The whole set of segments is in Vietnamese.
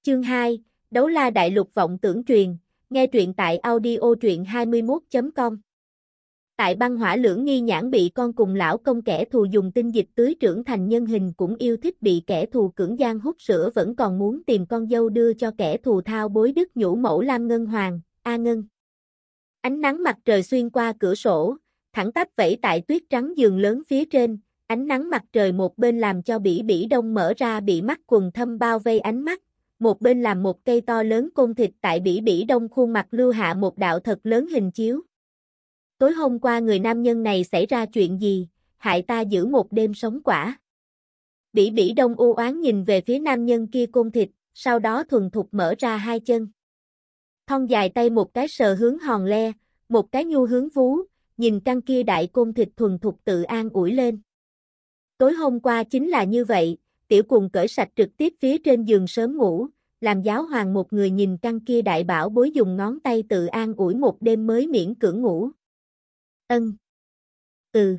Chương 2, Đấu La Đại Lục vọng tưởng truyền, nghe truyện tại audio truyện21.com. Tại băng hỏa lưỡng nghi nhãn bị con cùng lão công kẻ thù dùng tinh dịch tưới trưởng thành nhân hình cũng yêu thích bị kẻ thù cưỡng gian hút sữa vẫn còn muốn tìm con dâu đưa cho kẻ thù thao bối đức nhũ mẫu Lam Ngân Hoàng, A Ngân. Ánh nắng mặt trời xuyên qua cửa sổ, thẳng tắp vẩy tại tuyết trắng giường lớn phía trên, ánh nắng mặt trời một bên làm cho bỉ bỉ đông mở ra bị mắt quần thâm bao vây ánh mắt, một bên làm một cây to lớn côn thịt tại bỉ bỉ đông khuôn mặt lưu hạ một đạo thật lớn hình chiếu. Tối hôm qua người nam nhân này xảy ra chuyện gì, hại ta giữ một đêm sống quả. Bỉ bỉ đông u oán nhìn về phía nam nhân kia côn thịt, sau đó thuần thục mở ra hai chân. Thon dài tay một cái sờ hướng hòn le, một cái nhu hướng vú, nhìn căn kia đại côn thịt thuần thục tự an ủi lên. Tối hôm qua chính là như vậy, tiểu cùng cởi sạch trực tiếp phía trên giường sớm ngủ, làm giáo hoàng một người nhìn căn kia đại bảo bối dùng ngón tay tự an ủi một đêm mới miễn cưỡng ngủ. Ân. Ừ.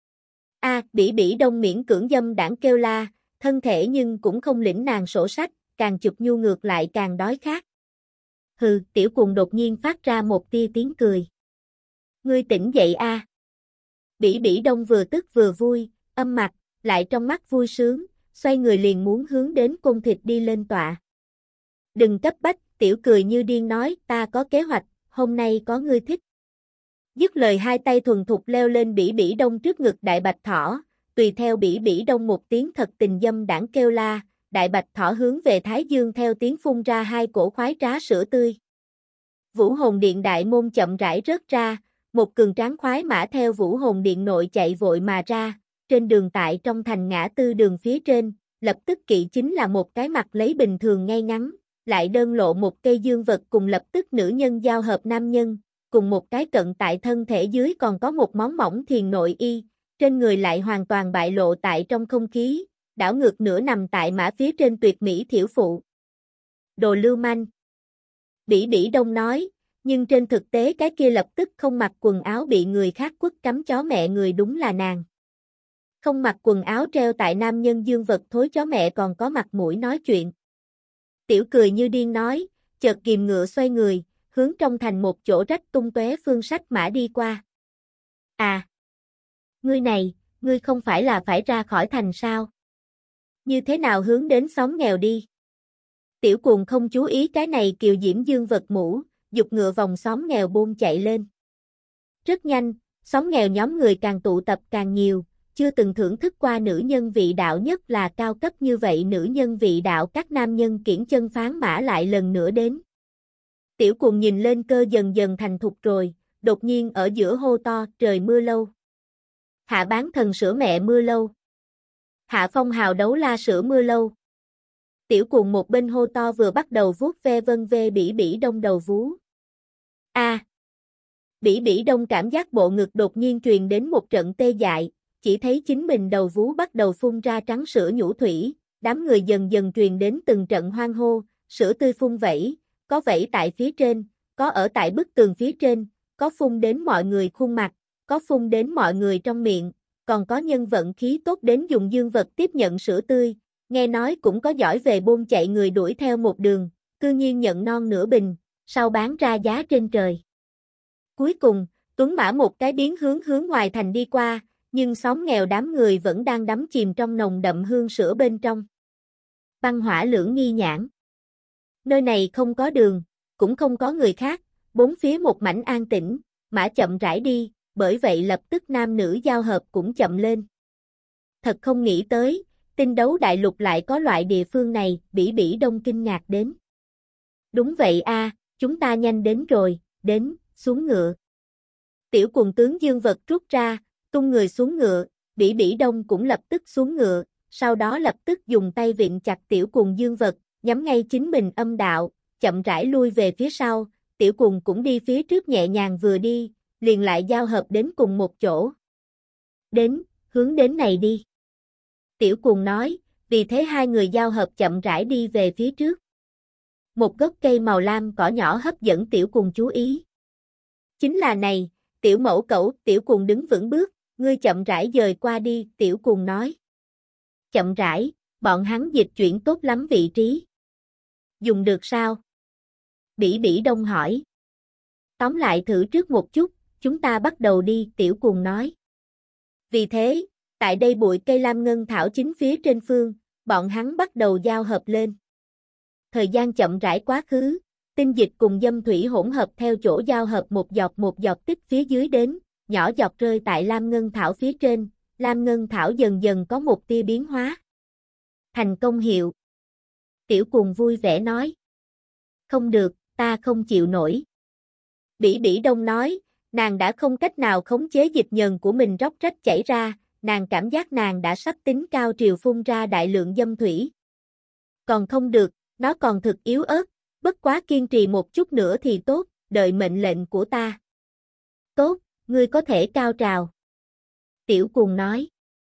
Bỉ bỉ đông miễn cưỡng dâm đảng kêu la, thân thể nhưng cũng không lĩnh nàng sổ sách, càng chụp nhu ngược lại càng đói khát. Hừ, tiểu cùng đột nhiên phát ra một tia tiếng cười. Ngươi tỉnh dậy a. Bỉ bỉ đông vừa tức vừa vui, âm mặt, lại trong mắt vui sướng, xoay người liền muốn hướng đến côn thịt đi lên tọa. Đừng cấp bách, tiểu cười như điên nói, ta có kế hoạch, hôm nay có ngươi thích. Dứt lời hai tay thuần thục leo lên bỉ bỉ đông trước ngực đại bạch thỏ, tùy theo bỉ bỉ đông một tiếng thật tình dâm đảng kêu la, đại bạch thỏ hướng về thái dương theo tiếng phun ra hai cổ khoái trá sữa tươi. Vũ hồn điện đại môn chậm rãi rớt ra, một cường tráng khoái mã theo vũ hồn điện nội chạy vội mà ra, trên đường tại trong thành ngã tư đường phía trên, lập tức kỵ chính là một cái mặt lấy bình thường ngay ngắn, lại đơn lộ một cây dương vật cùng lập tức nữ nhân giao hợp nam nhân, cùng một cái cận tại thân thể dưới còn có một món mỏng thiền nội y, trên người lại hoàn toàn bại lộ tại trong không khí, đảo ngược nửa nằm tại mã phía trên tuyệt mỹ thiểu phụ. Đồ lưu manh. Bỉ bỉ đông nói, nhưng trên thực tế cái kia lập tức không mặc quần áo bị người khác quất cắm chó mẹ người đúng là nàng. Không mặc quần áo treo tại nam nhân dương vật thối chó mẹ còn có mặt mũi nói chuyện. Tiểu cười như điên nói, chợt kìm ngựa xoay người, hướng trong thành một chỗ rách tung tóe phương sách mã đi qua. À! Ngươi này, ngươi không phải là phải ra khỏi thành sao? Như thế nào hướng đến xóm nghèo đi? Tiểu cuồng không chú ý cái này kiều diễm dương vật mũ, giục ngựa vòng xóm nghèo buôn chạy lên. Rất nhanh, xóm nghèo nhóm người càng tụ tập càng nhiều, chưa từng thưởng thức qua nữ nhân vị đạo nhất là cao cấp như vậy nữ nhân vị đạo các nam nhân kiển chân phán mã lại lần nữa đến. Tiểu cuồng nhìn lên cơ dần dần thành thục rồi, đột nhiên ở giữa hô to trời mưa lâu. Hạ bán thần sữa mẹ mưa lâu. Hạ phong hào đấu la sữa mưa lâu. Tiểu cuồng một bên hô to vừa bắt đầu vuốt ve vân ve bỉ bỉ đông đầu vú. Bỉ bỉ đông cảm giác bộ ngực đột nhiên truyền đến một trận tê dại, chỉ thấy chính mình đầu vú bắt đầu phun ra trắng sữa nhũ thủy, đám người dần dần truyền đến từng trận hoan hô, sữa tươi phun vẩy, có vẩy tại phía trên, có ở tại bức tường phía trên, có phun đến mọi người khuôn mặt, có phun đến mọi người trong miệng, còn có nhân vận khí tốt đến dùng dương vật tiếp nhận sữa tươi, nghe nói cũng có giỏi về buôn chạy người đuổi theo một đường, cư nhiên nhận non nửa bình, sau bán ra giá trên trời. Cuối cùng, Tuấn Mã một cái biến hướng ngoài thành đi qua, nhưng xóm nghèo đám người vẫn đang đắm chìm trong nồng đậm hương sữa bên trong. Băng hỏa lưỡng nghi nhãn. Nơi này không có đường, cũng không có người khác, bốn phía một mảnh an tĩnh, mã chậm rãi đi, bởi vậy lập tức nam nữ giao hợp cũng chậm lên. Thật không nghĩ tới, tinh đấu đại lục lại có loại địa phương này, bỉ bỉ đông kinh ngạc đến. Đúng vậy a, chúng ta nhanh đến rồi, đến, xuống ngựa. Tiểu cùng tướng dương vật rút ra, tung người xuống ngựa, bỉ bỉ đông cũng lập tức xuống ngựa, sau đó lập tức dùng tay vịn chặt tiểu cùng dương vật, nhắm ngay chính mình âm đạo, chậm rãi lui về phía sau, tiểu cùng cũng đi phía trước nhẹ nhàng vừa đi, liền lại giao hợp đến cùng một chỗ. Đến, hướng đến này đi. Tiểu cùng nói, vì thế hai người giao hợp chậm rãi đi về phía trước. Một gốc cây màu lam cỏ nhỏ hấp dẫn tiểu cùng chú ý. Chính là này, tiểu mẫu cẩu, tiểu cùng đứng vững bước, ngươi chậm rãi dời qua đi, tiểu cùng nói. Chậm rãi, bọn hắn dịch chuyển tốt lắm vị trí. Dùng được sao? Bỉ Bỉ Đông hỏi. Tóm lại thử trước một chút, chúng ta bắt đầu đi, Tiểu Cuồng nói. Vì thế, tại đây bụi cây lam ngân thảo chính phía trên phương, bọn hắn bắt đầu giao hợp lên. Thời gian chậm rãi quá khứ, tinh dịch cùng dâm thủy hỗn hợp theo chỗ giao hợp một giọt tích phía dưới đến, nhỏ giọt rơi tại lam ngân thảo phía trên, lam ngân thảo dần dần có một tia biến hóa. Thành công hiệu. Tiểu Cuồng vui vẻ nói. Không được, ta không chịu nổi. Bỉ Bỉ Đông nói, nàng đã không cách nào khống chế dịch nhờn của mình róc rách chảy ra, nàng cảm giác nàng đã sắp tính cao triều phun ra đại lượng dâm thủy. Còn không được, nó còn thực yếu ớt, bất quá kiên trì một chút nữa thì tốt, đợi mệnh lệnh của ta. Tốt, ngươi có thể cao trào. Tiểu Cuồng nói.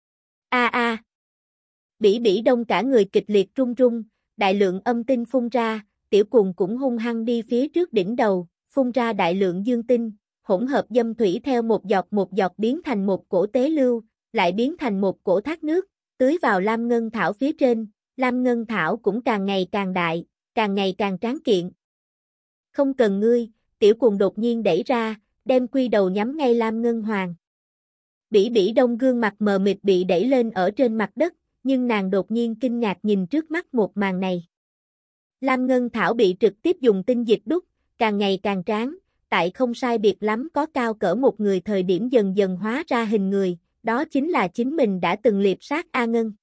A. Bỉ Bỉ Đông cả người kịch liệt run run, đại lượng âm tinh phun ra, Tiểu Cuồng cũng hung hăng đi phía trước đỉnh đầu, phun ra đại lượng dương tinh, hỗn hợp dâm thủy theo một giọt biến thành một cổ tế lưu, lại biến thành một cổ thác nước, tưới vào lam ngân thảo phía trên, lam ngân thảo cũng càng ngày càng đại, càng ngày càng tráng kiện. Không cần ngươi, Tiểu Cuồng đột nhiên đẩy ra, đem quy đầu nhắm ngay lam ngân hoàng. Bỉ Bỉ Đông gương mặt mờ mịt bị đẩy lên ở trên mặt đất, nhưng nàng đột nhiên kinh ngạc nhìn trước mắt một màn này. Lam ngân thảo bị trực tiếp dùng tinh dịch đúc, càng ngày càng tráng, tại không sai biệt lắm có cao cỡ một người thời điểm dần dần hóa ra hình người, đó chính là chính mình đã từng liệp sát A Ngân.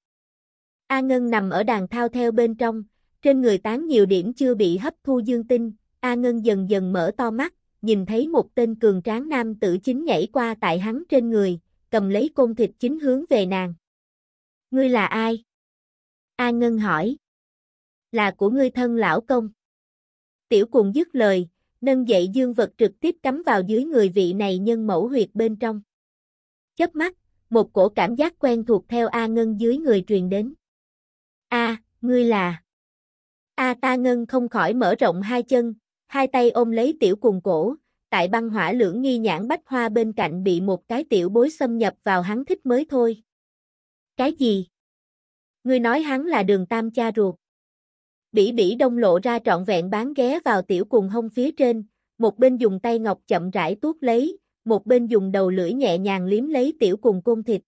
A Ngân nằm ở đàn thao theo bên trong, trên người tán nhiều điểm chưa bị hấp thu dương tinh, A Ngân dần dần mở to mắt, nhìn thấy một tên cường tráng nam tử chính nhảy qua tại hắn trên người, cầm lấy côn thịt chính hướng về nàng. Ngươi là ai? A Ngân hỏi. Là của ngươi thân lão công. Tiểu Cuồng dứt lời, nâng dậy dương vật trực tiếp cắm vào dưới người vị này nhân mẫu huyệt bên trong. Chớp mắt, một cổ cảm giác quen thuộc theo A Ngân dưới người truyền đến. Ngươi là... Ta Ngân không khỏi mở rộng hai chân, hai tay ôm lấy Tiểu Cuồng cổ, tại băng hỏa lưỡng nghi nhãn bách hoa bên cạnh bị một cái tiểu bối xâm nhập vào hắn thích mới thôi. Cái gì? Ngươi nói hắn là Đường Tam cha ruột. Bỉ Bỉ Đông lộ ra trọn vẹn bán ghé vào Tiểu Cuồng hông phía trên, một bên dùng tay ngọc chậm rãi tuốt lấy, một bên dùng đầu lưỡi nhẹ nhàng liếm lấy Tiểu Cuồng côn thịt.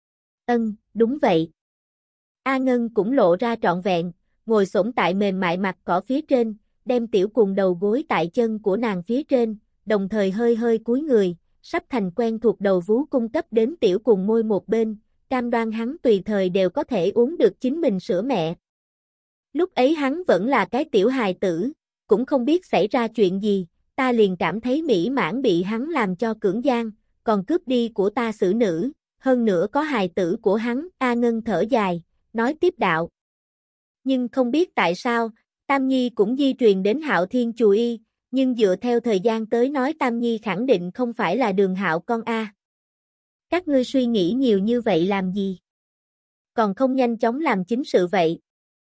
Đúng vậy. A Ngân cũng lộ ra trọn vẹn, ngồi xổm tại mềm mại mặt cỏ phía trên, đem Tiểu Cuồng đầu gối tại chân của nàng phía trên, đồng thời hơi hơi cúi người, sắp thành quen thuộc đầu vú cung cấp đến Tiểu Cuồng môi một bên, cam đoan hắn tùy thời đều có thể uống được chính mình sữa mẹ. Lúc ấy hắn vẫn là cái tiểu hài tử, cũng không biết xảy ra chuyện gì, ta liền cảm thấy mỹ mãn bị hắn làm cho cưỡng gian, còn cướp đi của ta xử nữ, hơn nữa có hài tử của hắn. A Ngân thở dài, nói tiếp đạo. Nhưng không biết tại sao, Tam Nhi cũng di truyền đến Hạo Thiên Chù Y, nhưng dựa theo thời gian tới nói Tam Nhi khẳng định không phải là Đường Hạo con A. Các ngươi suy nghĩ nhiều như vậy làm gì? Còn không nhanh chóng làm chính sự vậy.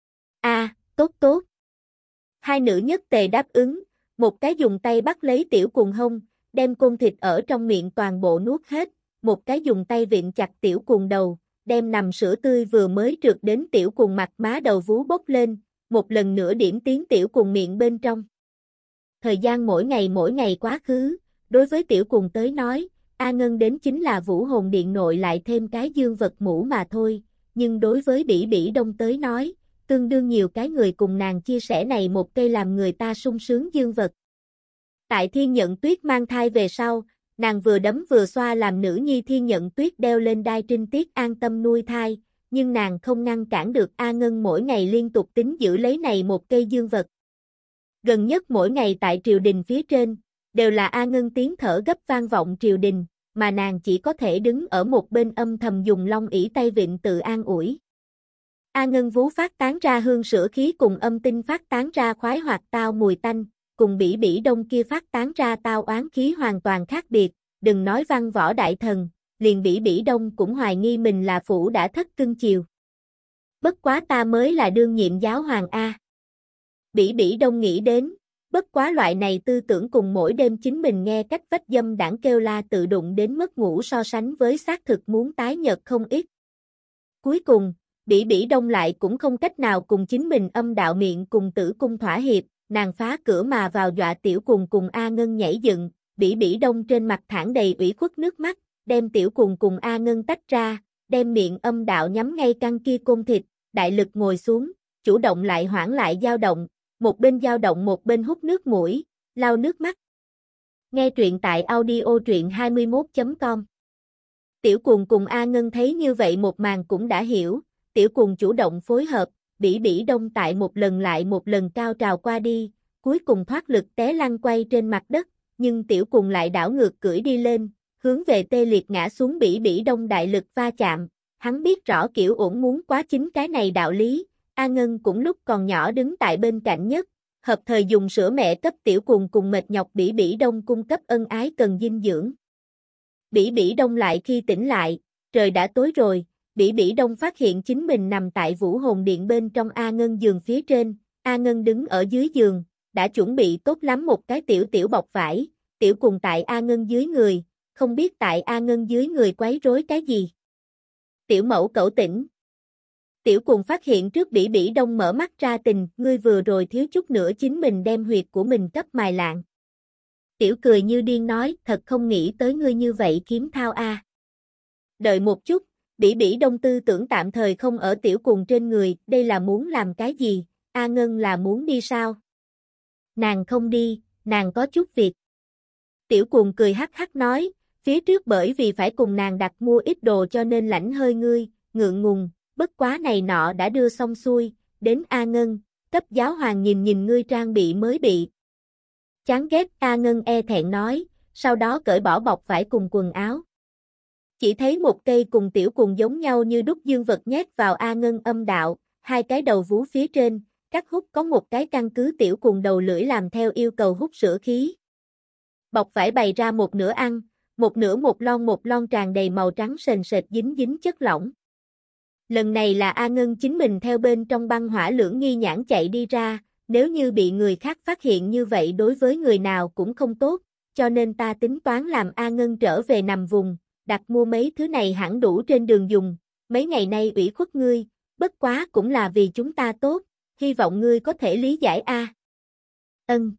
Tốt. Hai nữ nhất tề đáp ứng, một cái dùng tay bắt lấy Tiểu Cuồng hông, đem côn thịt ở trong miệng toàn bộ nuốt hết, một cái dùng tay vịn chặt Tiểu Cuồng đầu, đem nằm sữa tươi vừa mới trượt đến Tiểu Cuồng mặt má đầu vú bốc lên, một lần nữa điểm tiến Tiểu Cuồng miệng bên trong. Thời gian mỗi ngày quá khứ, đối với Tiểu Cuồng tới nói, A Ngân đến chính là vũ hồn điện nội lại thêm cái dương vật mũ mà thôi, nhưng đối với Bỉ Bỉ Đông tới nói, tương đương nhiều cái người cùng nàng chia sẻ này một cây làm người ta sung sướng dương vật. Tại Thiên Nhận Tuyết mang thai về sau, nàng vừa đấm vừa xoa làm nữ nhi Thiên Nhận Tuyết đeo lên đai trinh tiết an tâm nuôi thai, nhưng nàng không ngăn cản được A Ngân mỗi ngày liên tục tính giữ lấy này một cây dương vật. Gần nhất mỗi ngày tại triều đình phía trên, đều là A Ngân tiếng thở gấp vang vọng triều đình, mà nàng chỉ có thể đứng ở một bên âm thầm dùng long ỷ tay vịn tự an ủi. A Ngân vú phát tán ra hương sữa khí cùng âm tinh phát tán ra khoái hoạt tao mùi tanh, cùng Bỉ Bỉ Đông kia phát tán ra tao oán khí hoàn toàn khác biệt, đừng nói văn võ đại thần, liền Bỉ Bỉ Đông cũng hoài nghi mình là phủ đã thất cưng chiều. Bất quá ta mới là đương nhiệm giáo hoàng A. Bỉ Bỉ Đông nghĩ đến, bất quá loại này tư tưởng cùng mỗi đêm chính mình nghe cách vách dâm đảng kêu la tự đụng đến mất ngủ so sánh với xác thực muốn tái nhợt không ít. Cuối cùng, Bỉ Bỉ Đông lại cũng không cách nào cùng chính mình âm đạo miệng cùng tử cung thỏa hiệp, nàng phá cửa mà vào dọa Tiểu Cuồng cùng A Ngân nhảy dựng, Bỉ Bỉ Đông trên mặt thẳng đầy ủy khuất nước mắt, đem Tiểu Cuồng cùng A Ngân tách ra, đem miệng âm đạo nhắm ngay căn kia côn thịt, đại lực ngồi xuống, chủ động lại hoãn lại dao động, một bên dao động một bên hút nước mũi, lau nước mắt. Nghe truyện tại audio truyện21.com. Tiểu Cuồng cùng A Ngân thấy như vậy một màn cũng đã hiểu, Tiểu Cuồng chủ động phối hợp, Bỉ Bỉ Đông tại một lần lại một lần cao trào qua đi, cuối cùng thoát lực té lăn quay trên mặt đất, nhưng Tiểu Cuồng lại đảo ngược cưỡi đi lên, hướng về tê liệt ngã xuống Bỉ Bỉ Đông đại lực va chạm, hắn biết rõ kiểu ổn muốn quá chính cái này đạo lý, A Ngân cũng lúc còn nhỏ đứng tại bên cạnh nhất, hợp thời dùng sữa mẹ cấp Tiểu Cuồng cùng mệt nhọc Bỉ Bỉ Đông cung cấp ân ái cần dinh dưỡng. Bỉ Bỉ Đông lại khi tỉnh lại, trời đã tối rồi, Bỉ Bỉ Đông phát hiện chính mình nằm tại Vũ Hồn Điện bên trong A Ngân giường phía trên, A Ngân đứng ở dưới giường, đã chuẩn bị tốt lắm một cái tiểu bọc vải, Tiểu Cuồng tại A Ngân dưới người, không biết tại A Ngân dưới người quấy rối cái gì. Tiểu mẫu cẩu tỉnh. Tiểu Cuồng phát hiện trước Bỉ Bỉ Đông mở mắt ra tình, ngươi vừa rồi thiếu chút nữa chính mình đem huyệt của mình cấp mài lạng. Tiểu cười như điên nói, thật không nghĩ tới ngươi như vậy kiếm thao a. Đợi một chút, Bỉ Bỉ Đông tư tưởng tạm thời không ở Tiểu Cuồng trên người, đây là muốn làm cái gì, A Ngân là muốn đi sao? Nàng không đi, nàng có chút việc. Tiểu Cuồng cười hắc hắc nói, phía trước bởi vì phải cùng nàng đặt mua ít đồ cho nên lãnh hơi ngươi, ngượng ngùng, bất quá này nọ đã đưa xong xuôi, đến A Ngân, cấp giáo hoàng nhìn nhìn ngươi trang bị mới bị. Chán ghét, A Ngân e thẹn nói, sau đó cởi bỏ bọc vải cùng quần áo. Chỉ thấy một cây cùng Tiểu Cuồng giống nhau như đúc dương vật nhét vào A Ngân âm đạo, hai cái đầu vú phía trên, cắt hút có một cái căn cứ Tiểu Cuồng đầu lưỡi làm theo yêu cầu hút sữa khí. Bọc vải bày ra một nửa ăn, một nửa một lon tràn đầy màu trắng sền sệt dính dính chất lỏng. Lần này là A Ngân chính mình theo bên trong băng hỏa lưỡng nghi nhãn chạy đi ra, nếu như bị người khác phát hiện như vậy đối với người nào cũng không tốt, cho nên ta tính toán làm A Ngân trở về nằm vùng, đặt mua mấy thứ này hẳn đủ trên đường dùng, mấy ngày nay ủy khuất ngươi, bất quá cũng là vì chúng ta tốt, hy vọng ngươi có thể lý giải a. Ân.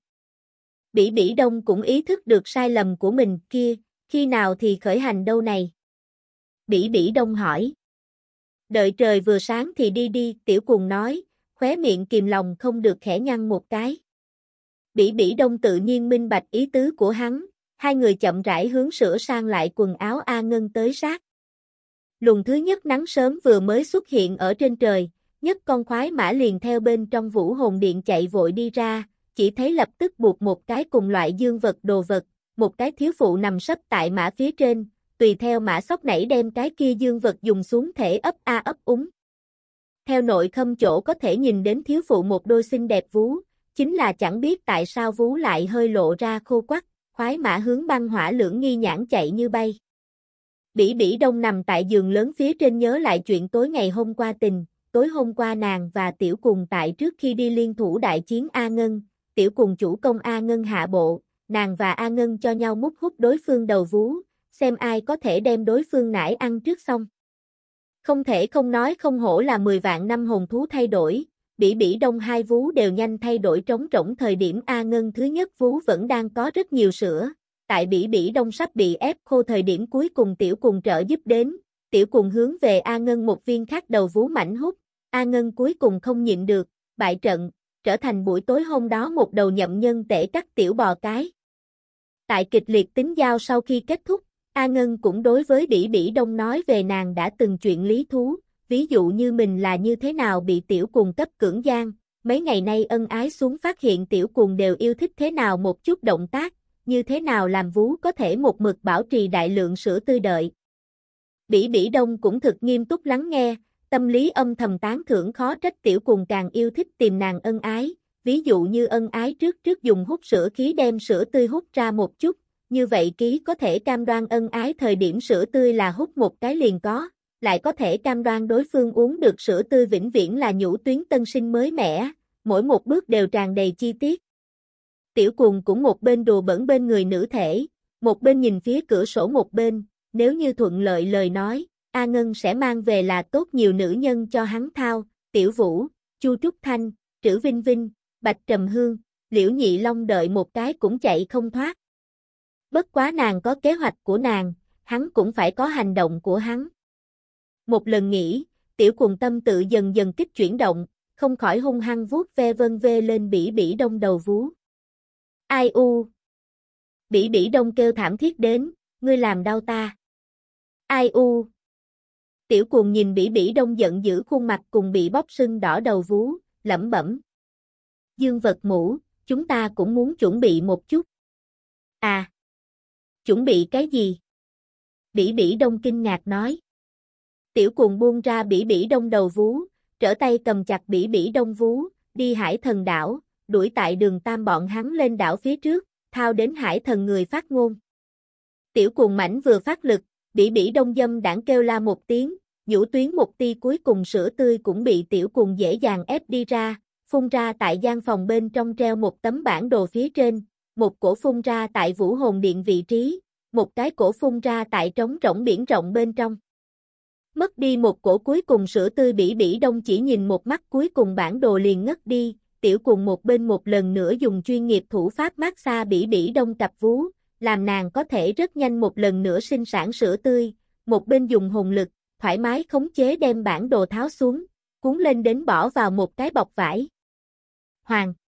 Bỉ Bỉ Đông cũng ý thức được sai lầm của mình, kia, khi nào thì khởi hành đâu này? Bỉ Bỉ Đông hỏi. Đợi trời vừa sáng thì đi đi, Tiểu Cuồng nói, khóe miệng kìm lòng không được khẽ nhăn một cái. Bỉ Bỉ Đông tự nhiên minh bạch ý tứ của hắn, hai người chậm rãi hướng sửa sang lại quần áo A Ngân tới sát. Luồng thứ nhất nắng sớm vừa mới xuất hiện ở trên trời, nhất con khoái mã liền theo bên trong Vũ Hồn Điện chạy vội đi ra, chỉ thấy lập tức buộc một cái cùng loại dương vật đồ vật, một cái thiếu phụ nằm sấp tại mã phía trên, tùy theo mã sóc nảy đem cái kia dương vật dùng xuống thể ấp a ấp úng. Theo nội khâm chỗ có thể nhìn đến thiếu phụ một đôi xinh đẹp vú, chính là chẳng biết tại sao vú lại hơi lộ ra khô quắt, khoái mã hướng băng hỏa lưỡng nghi nhãn chạy như bay. Bỉ Bỉ Đông nằm tại giường lớn phía trên nhớ lại chuyện tối ngày hôm qua tình, tối hôm qua nàng và Tiểu Cuồng tại trước khi đi liên thủ đại chiến A Ngân, Tiểu Cuồng chủ công A Ngân hạ bộ, nàng và A Ngân cho nhau mút hút đối phương đầu vú, xem ai có thể đem đối phương nải ăn trước xong. Không thể không nói không hổ là 10 vạn năm hồn thú thay đổi, Bỉ Bỉ Đông hai vú đều nhanh thay đổi trống rỗng thời điểm A Ngân thứ nhất vú vẫn đang có rất nhiều sữa, tại Bỉ Bỉ Đông sắp bị ép khô thời điểm cuối cùng Tiểu Cuồng trợ giúp đến, Tiểu Cuồng hướng về A Ngân một viên khác đầu vú mảnh hút, A Ngân cuối cùng không nhịn được, bại trận, trở thành buổi tối hôm đó một đầu nhậm nhân tể cắt tiểu bò cái. Tại kịch liệt tính giao sau khi kết thúc, A Ngân cũng đối với Bỉ Bỉ Đông nói về nàng đã từng chuyện lý thú, ví dụ như mình là như thế nào bị Tiểu Cuồng cấp cưỡng gian, mấy ngày nay ân ái xuống phát hiện Tiểu Cuồng đều yêu thích thế nào một chút động tác, như thế nào làm vú có thể một mực bảo trì đại lượng sữa tươi đợi. Bỉ Bỉ Đông cũng thực nghiêm túc lắng nghe, tâm lý âm thầm tán thưởng khó trách Tiểu Cuồng càng yêu thích tìm nàng ân ái, ví dụ như ân ái trước dùng hút sữa khí đem sữa tươi hút ra một chút, như vậy ký có thể cam đoan ân ái thời điểm sữa tươi là hút một cái liền có, lại có thể cam đoan đối phương uống được sữa tươi vĩnh viễn là nhũ tuyến tân sinh mới mẻ, mỗi một bước đều tràn đầy chi tiết. Tiểu Cuồng cũng một bên đùa bỡn bên người nữ thể, một bên nhìn phía cửa sổ một bên, nếu như thuận lợi lời nói, A Ngân sẽ mang về là tốt nhiều nữ nhân cho hắn thao, Tiểu Vũ, Chu Trúc Thanh, Trữ Vinh Vinh, Bạch Trầm Hương, Liễu Nhị Long đợi một cái cũng chạy không thoát. Bất quá nàng có kế hoạch của nàng, hắn cũng phải có hành động của hắn. Một lần nghỉ, Tiểu Cuồng tâm tự dần dần kích chuyển động, không khỏi hung hăng vuốt ve vân vê lên Bỉ Bỉ Đông đầu vú. Ai u? Bỉ Bỉ Đông kêu thảm thiết đến, ngươi làm đau ta. Ai u? Tiểu Cuồng nhìn Bỉ Bỉ Đông giận dữ khuôn mặt cùng bị bóp sưng đỏ đầu vú, lẩm bẩm. Dương vật mũ, chúng ta cũng muốn chuẩn bị một chút. À! Chuẩn bị cái gì? Bỉ Bỉ Đông kinh ngạc nói. Tiểu Cuồng buông ra Bỉ Bỉ Đông đầu vú, trở tay cầm chặt Bỉ Bỉ Đông vú, đi Hải Thần đảo, đuổi tại Đường Tam bọn hắn lên đảo phía trước, thao đến Hải Thần người phát ngôn. Tiểu Cuồng mảnh vừa phát lực, Bỉ Bỉ Đông dâm đãng kêu la một tiếng, nhũ tuyến một ti cuối cùng sữa tươi cũng bị Tiểu Cuồng dễ dàng ép đi ra, phun ra tại gian phòng bên trong treo một tấm bản đồ phía trên, một cổ phun ra tại Vũ Hồn Điện vị trí, một cái cổ phun ra tại trống rỗng biển rộng bên trong. Mất đi một cổ cuối cùng sữa tươi Bỉ Bỉ Đông chỉ nhìn một mắt cuối cùng bản đồ liền ngất đi, Tiểu Cuồng một bên một lần nữa dùng chuyên nghiệp thủ pháp massage Bỉ Bỉ Đông cặp vú, làm nàng có thể rất nhanh một lần nữa sinh sản sữa tươi, một bên dùng hồn lực, thoải mái khống chế đem bản đồ tháo xuống, cuốn lên đến bỏ vào một cái bọc vải. Hoàng!